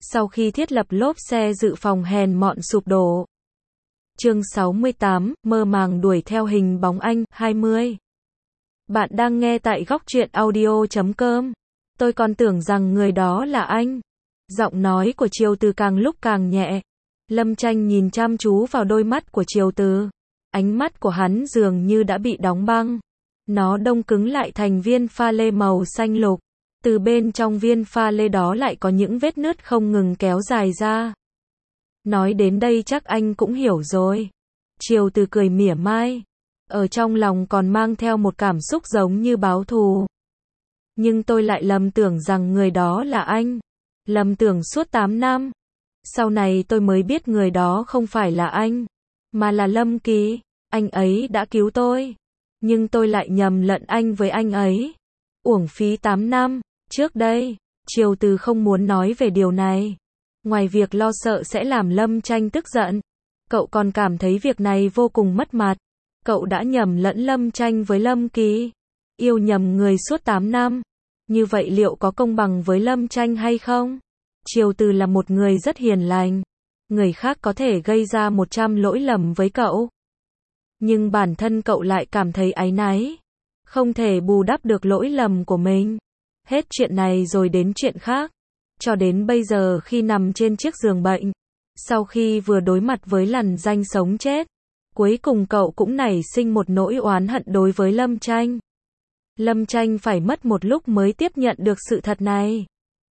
sau khi thiết lập lốp xe dự phòng hèn mọn sụp đổ. Chương 68, mơ màng đuổi theo hình bóng anh, 20. Bạn đang nghe tại góc truyện audio.com. Tôi còn tưởng rằng người đó là anh. Giọng nói của Triều Từ càng lúc càng nhẹ. Lâm Tranh nhìn chăm chú vào đôi mắt của Triều Từ. Ánh mắt của hắn dường như đã bị đóng băng. Nó đông cứng lại thành viên pha lê màu xanh lục. Từ bên trong viên pha lê đó lại có những vết nứt không ngừng kéo dài ra. Nói đến đây chắc anh cũng hiểu rồi. Triều Từ cười mỉa mai. Ở trong lòng còn mang theo một cảm xúc giống như báo thù. Nhưng tôi lại lầm tưởng rằng người đó là anh. Lầm tưởng suốt 8 năm. Sau này tôi mới biết người đó không phải là anh, mà là Lâm Kỳ. Anh ấy đã cứu tôi. Nhưng tôi lại nhầm lẫn anh với anh ấy. Uổng phí 8 năm. Trước đây, Triều Từ không muốn nói về điều này. Ngoài việc lo sợ sẽ làm Lâm Tranh tức giận, cậu còn cảm thấy việc này vô cùng mất mặt. Cậu đã nhầm lẫn Lâm Tranh với Lâm Kỳ. Yêu nhầm người suốt 8 năm. Như vậy liệu có công bằng với Lâm Tranh hay không? Triều Từ là một người rất hiền lành. Người khác có thể gây ra 100 lỗi lầm với cậu. Nhưng bản thân cậu lại cảm thấy áy náy. Không thể bù đắp được lỗi lầm của mình. Hết chuyện này rồi đến chuyện khác. Cho đến bây giờ khi nằm trên chiếc giường bệnh. Sau khi vừa đối mặt với lằn ranh sống chết. Cuối cùng cậu cũng nảy sinh một nỗi oán hận đối với Lâm Tranh. Lâm Tranh phải mất một lúc mới tiếp nhận được sự thật này.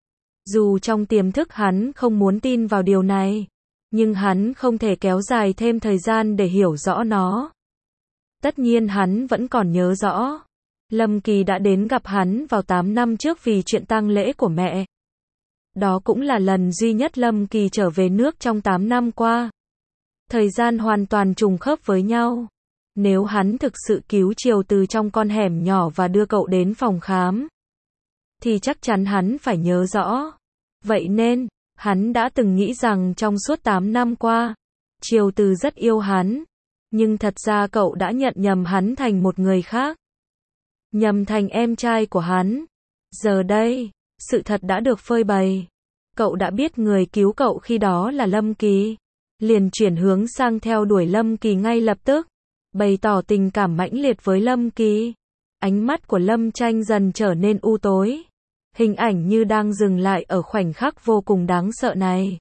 Dù trong tiềm thức hắn không muốn tin vào điều này, nhưng hắn không thể kéo dài thêm thời gian để hiểu rõ nó. Tất nhiên hắn vẫn còn nhớ rõ. Lâm Kỳ đã đến gặp hắn vào 8 năm trước vì chuyện tang lễ của mẹ. Đó cũng là lần duy nhất Lâm Kỳ trở về nước trong 8 năm qua. Thời gian hoàn toàn trùng khớp với nhau. Nếu hắn thực sự cứu Triều Từ trong con hẻm nhỏ và đưa cậu đến phòng khám, thì chắc chắn hắn phải nhớ rõ. Vậy nên, hắn đã từng nghĩ rằng trong suốt 8 năm qua, Triều Từ rất yêu hắn. Nhưng thật ra cậu đã nhận nhầm hắn thành một người khác. Nhầm thành em trai của hắn. Giờ đây, sự thật đã được phơi bày. Cậu đã biết người cứu cậu khi đó là Lâm Kỳ. Liền chuyển hướng sang theo đuổi Lâm Kỳ ngay lập tức. Bày tỏ tình cảm mãnh liệt với Lâm Kỳ. Ánh mắt của Lâm Tranh dần trở nên u tối. Hình ảnh như đang dừng lại ở khoảnh khắc vô cùng đáng sợ này.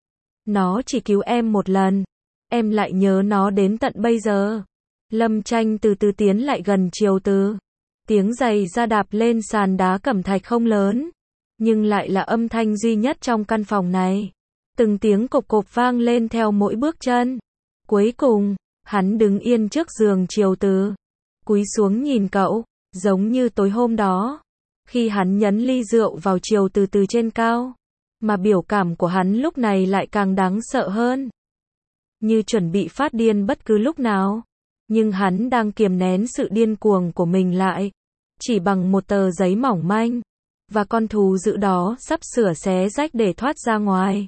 Nó chỉ cứu em một lần. Em lại nhớ nó đến tận bây giờ. Lâm Tranh từ từ tiến lại gần Triều Từ. Tiếng giày da đạp lên sàn đá cẩm thạch không lớn. Nhưng lại là âm thanh duy nhất trong căn phòng này. Từng tiếng cộp cộp vang lên theo mỗi bước chân. Cuối cùng, hắn đứng yên trước giường Triều Từ. Cúi xuống nhìn cậu, giống như tối hôm đó. Khi hắn nhấn ly rượu vào Triều Từ từ trên cao. Mà biểu cảm của hắn lúc này lại càng đáng sợ hơn. Như chuẩn bị phát điên bất cứ lúc nào. Nhưng hắn đang kiềm nén sự điên cuồng của mình lại. Chỉ bằng một tờ giấy mỏng manh. Và con thú dữ đó sắp sửa xé rách để thoát ra ngoài.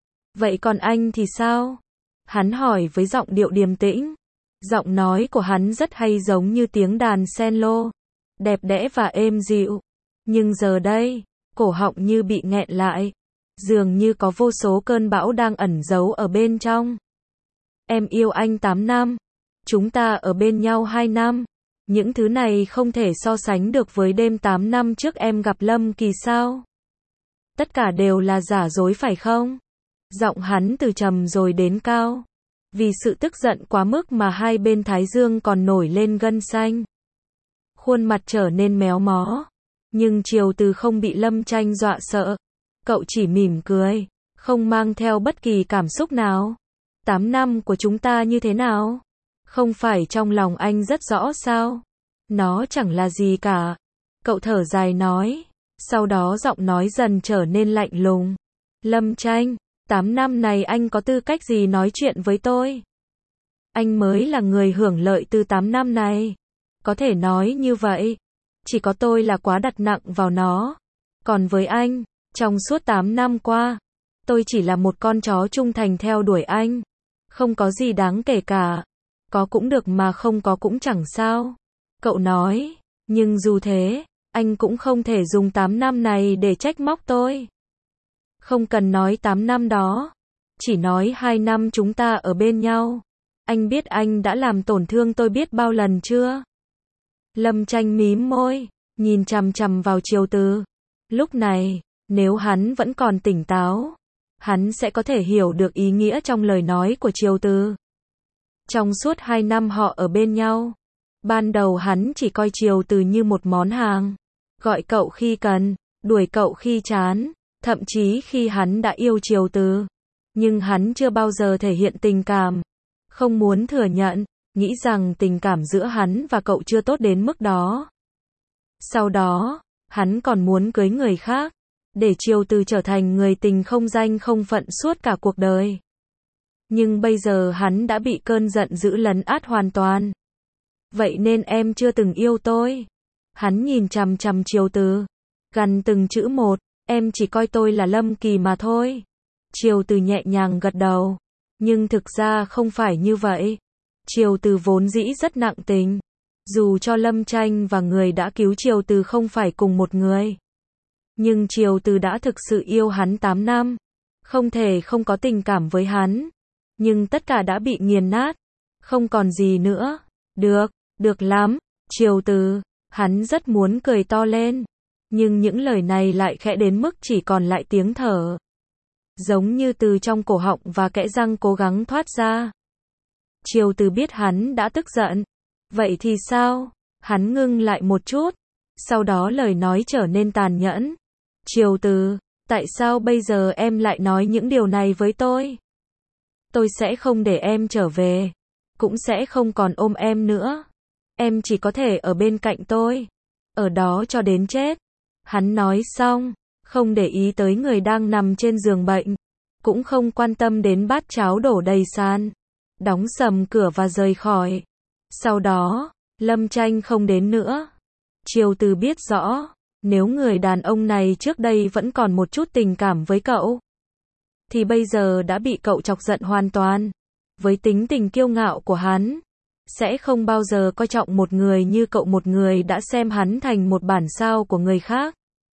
Vậy còn anh thì sao? Hắn hỏi với giọng điệu điềm tĩnh. Giọng nói của hắn rất hay giống như tiếng đàn cello. Đẹp đẽ và êm dịu. Nhưng giờ đây, cổ họng như bị nghẹn lại. Dường như có vô số cơn bão đang ẩn giấu ở bên trong. Em yêu anh 8 năm. Chúng ta ở bên nhau 2 năm. Những thứ này không thể so sánh được với đêm 8 năm trước em gặp Lâm Kỳ sao? Tất cả đều là giả dối phải không? Giọng hắn từ trầm rồi đến cao. Vì sự tức giận quá mức mà hai bên thái dương còn nổi lên gân xanh. Khuôn mặt trở nên méo mó. Nhưng Triều Từ không bị Lâm Tranh dọa sợ. Cậu chỉ mỉm cười, không mang theo bất kỳ cảm xúc nào. 8 năm của chúng ta như thế nào? Không phải trong lòng anh rất rõ sao? Nó chẳng là gì cả. Cậu thở dài nói. Sau đó giọng nói dần trở nên lạnh lùng. Lâm Tranh, 8 năm này anh có tư cách gì nói chuyện với tôi? Anh mới là người hưởng lợi từ 8 năm này. Có thể nói như vậy. Chỉ có tôi là quá đặt nặng vào nó. Còn với anh, trong suốt 8 năm qua, tôi chỉ là một con chó trung thành theo đuổi anh. Không có gì đáng kể cả. Có cũng được mà không có cũng chẳng sao. Cậu nói. Nhưng dù thế, anh cũng không thể dùng 8 năm này để trách móc tôi. Không cần nói 8 năm đó. Chỉ nói 2 năm chúng ta ở bên nhau. Anh biết anh đã làm tổn thương tôi biết bao lần chưa? Lâm Tranh mím môi, nhìn chằm chằm vào Triều Từ. Lúc này, nếu hắn vẫn còn tỉnh táo, hắn sẽ có thể hiểu được ý nghĩa trong lời nói của Triều Từ. Trong suốt 2 năm họ ở bên nhau, ban đầu hắn chỉ coi Triều Từ như một món hàng, gọi cậu khi cần, đuổi cậu khi chán, thậm chí khi hắn đã yêu Triều Từ, nhưng hắn chưa bao giờ thể hiện tình cảm, không muốn thừa nhận, nghĩ rằng tình cảm giữa hắn và cậu chưa tốt đến mức đó. Sau đó, hắn còn muốn cưới người khác, để Triều Từ trở thành người tình không danh không phận suốt cả cuộc đời. Nhưng bây giờ hắn đã bị cơn giận dữ lấn át hoàn toàn. Vậy nên em chưa từng yêu tôi. Hắn nhìn chằm chằm Triều Từ, gằn từng chữ một, em chỉ coi tôi là Lâm Kỳ mà thôi. Triều Từ nhẹ nhàng gật đầu, nhưng thực ra không phải như vậy. Triều Từ vốn dĩ rất nặng tình. Dù cho Lâm Tranh và người đã cứu Triều Từ không phải cùng một người, nhưng Triều Từ đã thực sự yêu hắn 8 năm, không thể không có tình cảm với hắn. Nhưng tất cả đã bị nghiền nát, không còn gì nữa. Được lắm, Triều Từ. Hắn rất muốn cười to lên, nhưng những lời này lại khẽ đến mức chỉ còn lại tiếng thở, giống như từ trong cổ họng và kẽ răng cố gắng thoát ra. Triều Từ biết hắn đã tức giận. Vậy thì sao? Hắn ngưng lại một chút, sau đó lời nói trở nên tàn nhẫn. Triều Từ, tại sao bây giờ em lại nói những điều này với tôi? Tôi sẽ không để em trở về, cũng sẽ không còn ôm em nữa. Em chỉ có thể ở bên cạnh tôi, ở đó cho đến chết. Hắn nói xong, không để ý tới người đang nằm trên giường bệnh, cũng không quan tâm đến bát cháo đổ đầy sàn, đóng sầm cửa và rời khỏi. Sau đó, Lâm Tranh không đến nữa. Triều Từ biết rõ, nếu người đàn ông này trước đây vẫn còn một chút tình cảm với cậu, thì bây giờ đã bị cậu chọc giận hoàn toàn. Với tính tình kiêu ngạo của hắn, sẽ không bao giờ coi trọng một người như cậu, một người đã xem hắn thành một bản sao của người khác.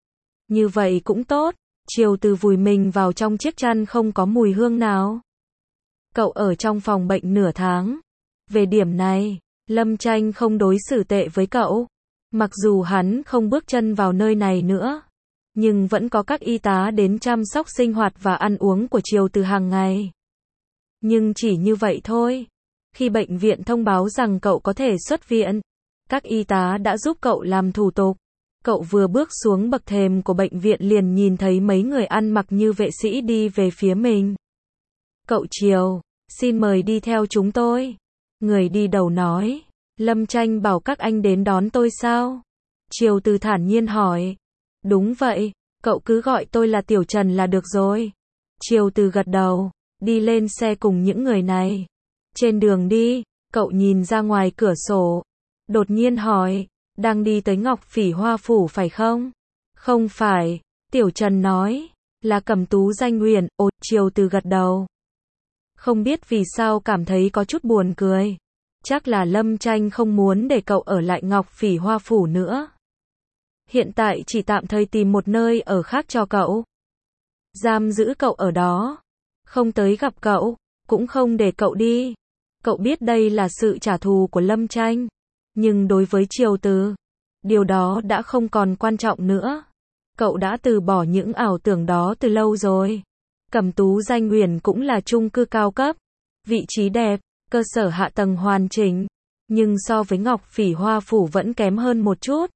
Như vậy cũng tốt. Triều Từ vùi mình vào trong chiếc chăn không có mùi hương nào. Cậu ở trong phòng bệnh nửa tháng. Về điểm này, Lâm Tranh không đối xử tệ với cậu. Mặc dù hắn không bước chân vào nơi này nữa, nhưng vẫn có các y tá đến chăm sóc sinh hoạt và ăn uống của Triều Từ hàng ngày. Nhưng chỉ như vậy thôi. Khi bệnh viện thông báo rằng cậu có thể xuất viện, các y tá đã giúp cậu làm thủ tục. Cậu vừa bước xuống bậc thềm của bệnh viện liền nhìn thấy mấy người ăn mặc như vệ sĩ đi về phía mình. Cậu Triều, xin mời đi theo chúng tôi. Người đi đầu nói. Lâm Tranh bảo các anh đến đón tôi sao? Triều Từ thản nhiên hỏi. Đúng vậy, cậu cứ gọi tôi là Tiểu Trần là được rồi. Triều Từ gật đầu, đi lên xe cùng những người này. Trên đường đi, cậu nhìn ra ngoài cửa sổ, đột nhiên hỏi, đang đi tới Ngọc Phỉ Hoa Phủ phải không? Không phải, Tiểu Trần nói, là Cẩm Tú Danh Huyền. Ồ, Triều Từ gật đầu. Không biết vì sao cảm thấy có chút buồn cười. Chắc là Lâm Tranh không muốn để cậu ở lại Ngọc Phỉ Hoa Phủ nữa. Hiện tại chỉ tạm thời tìm một nơi ở khác cho cậu. Giam giữ cậu ở đó. Không tới gặp cậu, cũng không để cậu đi. Cậu biết đây là sự trả thù của Lâm Tranh. Nhưng đối với Triều Từ, điều đó đã không còn quan trọng nữa. Cậu đã từ bỏ những ảo tưởng đó từ lâu rồi. Cẩm Tú Danh Huyền cũng là chung cư cao cấp, vị trí đẹp, cơ sở hạ tầng hoàn chỉnh, nhưng so với Ngọc Phỉ Hoa Phủ vẫn kém hơn một chút.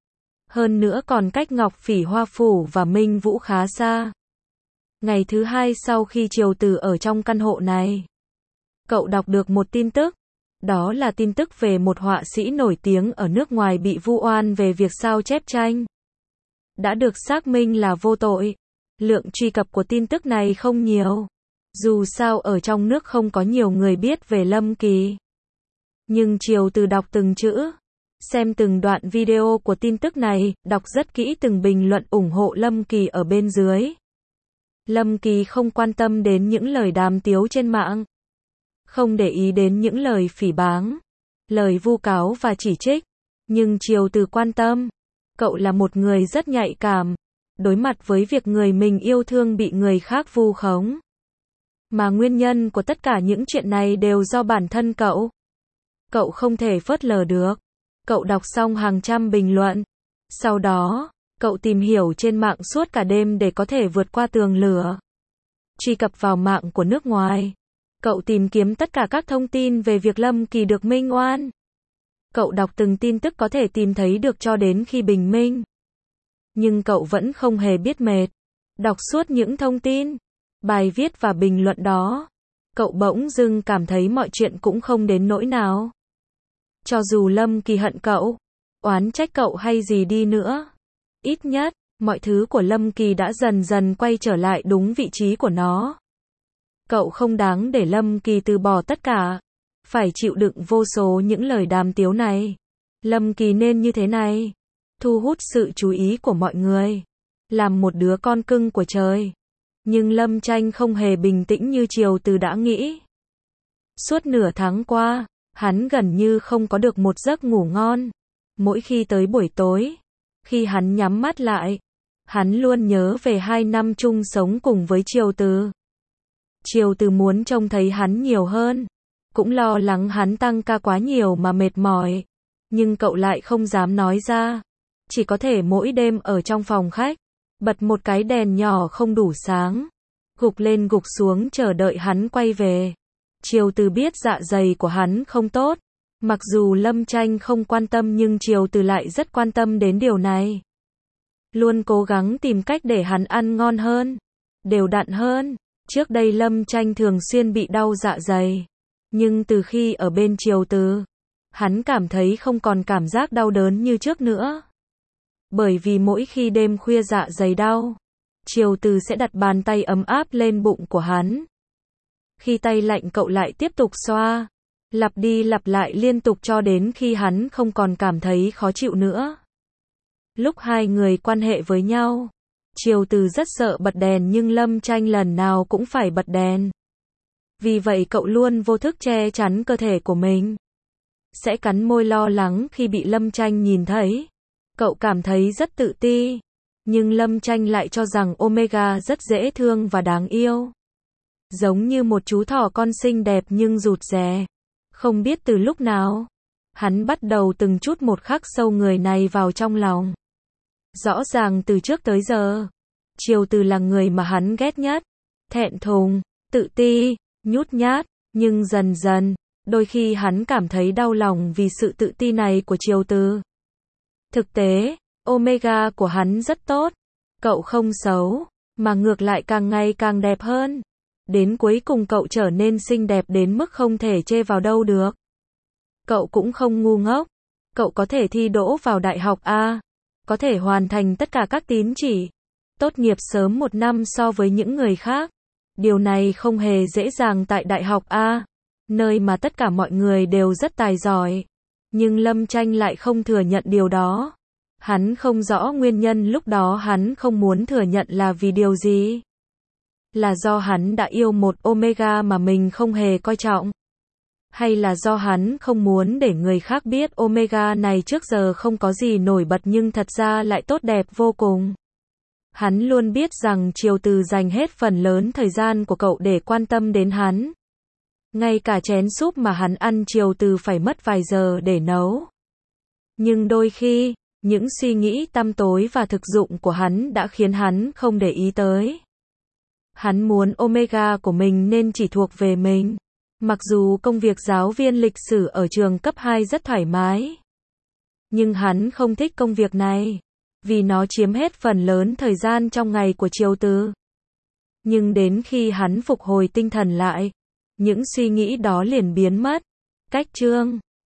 Hơn nữa còn cách Ngọc Phỉ Hoa Phủ và Minh Vũ khá xa. Ngày thứ hai sau khi Triều Từ ở trong căn hộ này, cậu đọc được một tin tức. Đó là tin tức về một họa sĩ nổi tiếng ở nước ngoài bị vu oan về việc sao chép tranh. Đã được xác minh là vô tội. Lượng truy cập của tin tức này không nhiều. Dù sao ở trong nước không có nhiều người biết về Lâm Kỳ. Nhưng Triều Từ đọc từng chữ, xem từng đoạn video của tin tức này, đọc rất kỹ từng bình luận ủng hộ Lâm Kỳ ở bên dưới. Lâm Kỳ không quan tâm đến những lời đàm tiếu trên mạng. Không để ý đến những lời phỉ báng, lời vu cáo và chỉ trích. Nhưng Triều Từ quan tâm. Cậu là một người rất nhạy cảm. đối mặt với việc người mình yêu thương bị người khác vu khống. Mà nguyên nhân của tất cả những chuyện này đều do bản thân cậu. Cậu không thể phớt lờ được. Cậu đọc xong hàng trăm bình luận. Sau đó, cậu tìm hiểu trên mạng suốt cả đêm để có thể vượt qua tường lửa. Truy cập vào mạng của nước ngoài. Cậu tìm kiếm tất cả các thông tin về việc Lâm Kỳ được minh oan. Cậu đọc từng tin tức có thể tìm thấy được cho đến khi bình minh. Nhưng cậu vẫn không hề biết mệt. Đọc suốt những thông tin, bài viết và bình luận đó. Cậu bỗng dưng cảm thấy mọi chuyện cũng không đến nỗi nào. Cho dù Lâm Kỳ hận cậu, oán trách cậu hay gì đi nữa. Ít nhất, mọi thứ của Lâm Kỳ đã dần dần quay trở lại đúng vị trí của nó. Cậu không đáng để Lâm Kỳ từ bỏ tất cả. Phải chịu đựng vô số những lời đàm tiếu này. Lâm Kỳ nên như thế này. Thu hút sự chú ý của mọi người. Làm một đứa con cưng của trời. Nhưng Lâm Tranh không hề bình tĩnh như Triều Từ đã nghĩ. Suốt nửa tháng qua, hắn gần như không có được một giấc ngủ ngon. Mỗi khi tới buổi tối, khi hắn nhắm mắt lại, hắn luôn nhớ về 2 năm chung sống cùng với Triều Từ. Triều Từ muốn trông thấy hắn nhiều hơn, cũng lo lắng hắn tăng ca quá nhiều mà mệt mỏi, nhưng cậu lại không dám nói ra, chỉ có thể mỗi đêm ở trong phòng khách, bật một cái đèn nhỏ không đủ sáng, gục lên gục xuống chờ đợi hắn quay về. Triều Từ biết dạ dày của hắn không tốt, mặc dù Lâm Tranh không quan tâm nhưng Triều Từ lại rất quan tâm đến điều này. Luôn cố gắng tìm cách để hắn ăn ngon hơn, đều đặn hơn. Trước đây Lâm Tranh thường xuyên bị đau dạ dày, nhưng từ khi ở bên Triều Từ, hắn cảm thấy không còn cảm giác đau đớn như trước nữa. Bởi vì mỗi khi đêm khuya dạ dày đau, Triều Từ sẽ đặt bàn tay ấm áp lên bụng của hắn. Khi tay lạnh cậu lại tiếp tục xoa, lặp đi lặp lại liên tục cho đến khi hắn không còn cảm thấy khó chịu nữa. Lúc hai người quan hệ với nhau, Triều Từ rất sợ bật đèn nhưng Lâm Tranh lần nào cũng phải bật đèn. Vì vậy cậu luôn vô thức che chắn cơ thể của mình. Sẽ cắn môi lo lắng khi bị Lâm Tranh nhìn thấy. Cậu cảm thấy rất tự ti. Nhưng Lâm Tranh lại cho rằng Omega rất dễ thương và đáng yêu. Giống như một chú thỏ con xinh đẹp nhưng rụt rè. Không biết từ lúc nào, hắn bắt đầu từng chút một khắc sâu người này vào trong lòng. Rõ ràng từ trước tới giờ, Triều Từ là người mà hắn ghét nhất. Thẹn thùng, tự ti, nhút nhát, nhưng dần dần, đôi khi hắn cảm thấy đau lòng vì sự tự ti này của Triều Từ. Thực tế, Omega của hắn rất tốt. Cậu không xấu, mà ngược lại càng ngày càng đẹp hơn. Đến cuối cùng cậu trở nên xinh đẹp đến mức không thể chê vào đâu được. Cậu cũng không ngu ngốc. Cậu có thể thi đỗ vào đại học A. Có thể hoàn thành tất cả các tín chỉ. Tốt nghiệp sớm 1 năm so với những người khác. Điều này không hề dễ dàng tại đại học A, nơi mà tất cả mọi người đều rất tài giỏi. Nhưng Lâm Tranh lại không thừa nhận điều đó. Hắn không rõ nguyên nhân lúc đó hắn không muốn thừa nhận là vì điều gì. Là do hắn đã yêu một Omega mà mình không hề coi trọng. Hay là do hắn không muốn để người khác biết Omega này trước giờ không có gì nổi bật nhưng thật ra lại tốt đẹp vô cùng. Hắn luôn biết rằng Triều Từ dành hết phần lớn thời gian của cậu để quan tâm đến hắn. Ngay cả chén súp mà hắn ăn Triều Từ phải mất vài giờ để nấu. Nhưng đôi khi, những suy nghĩ tăm tối và thực dụng của hắn đã khiến hắn không để ý tới. Hắn muốn Omega của mình nên chỉ thuộc về mình. Mặc dù công việc giáo viên lịch sử ở trường cấp 2 rất thoải mái. Nhưng hắn không thích công việc này. Vì nó chiếm hết phần lớn thời gian trong ngày của Triều Từ. Nhưng đến khi hắn phục hồi tinh thần lại, những suy nghĩ đó liền biến mất. Cách chương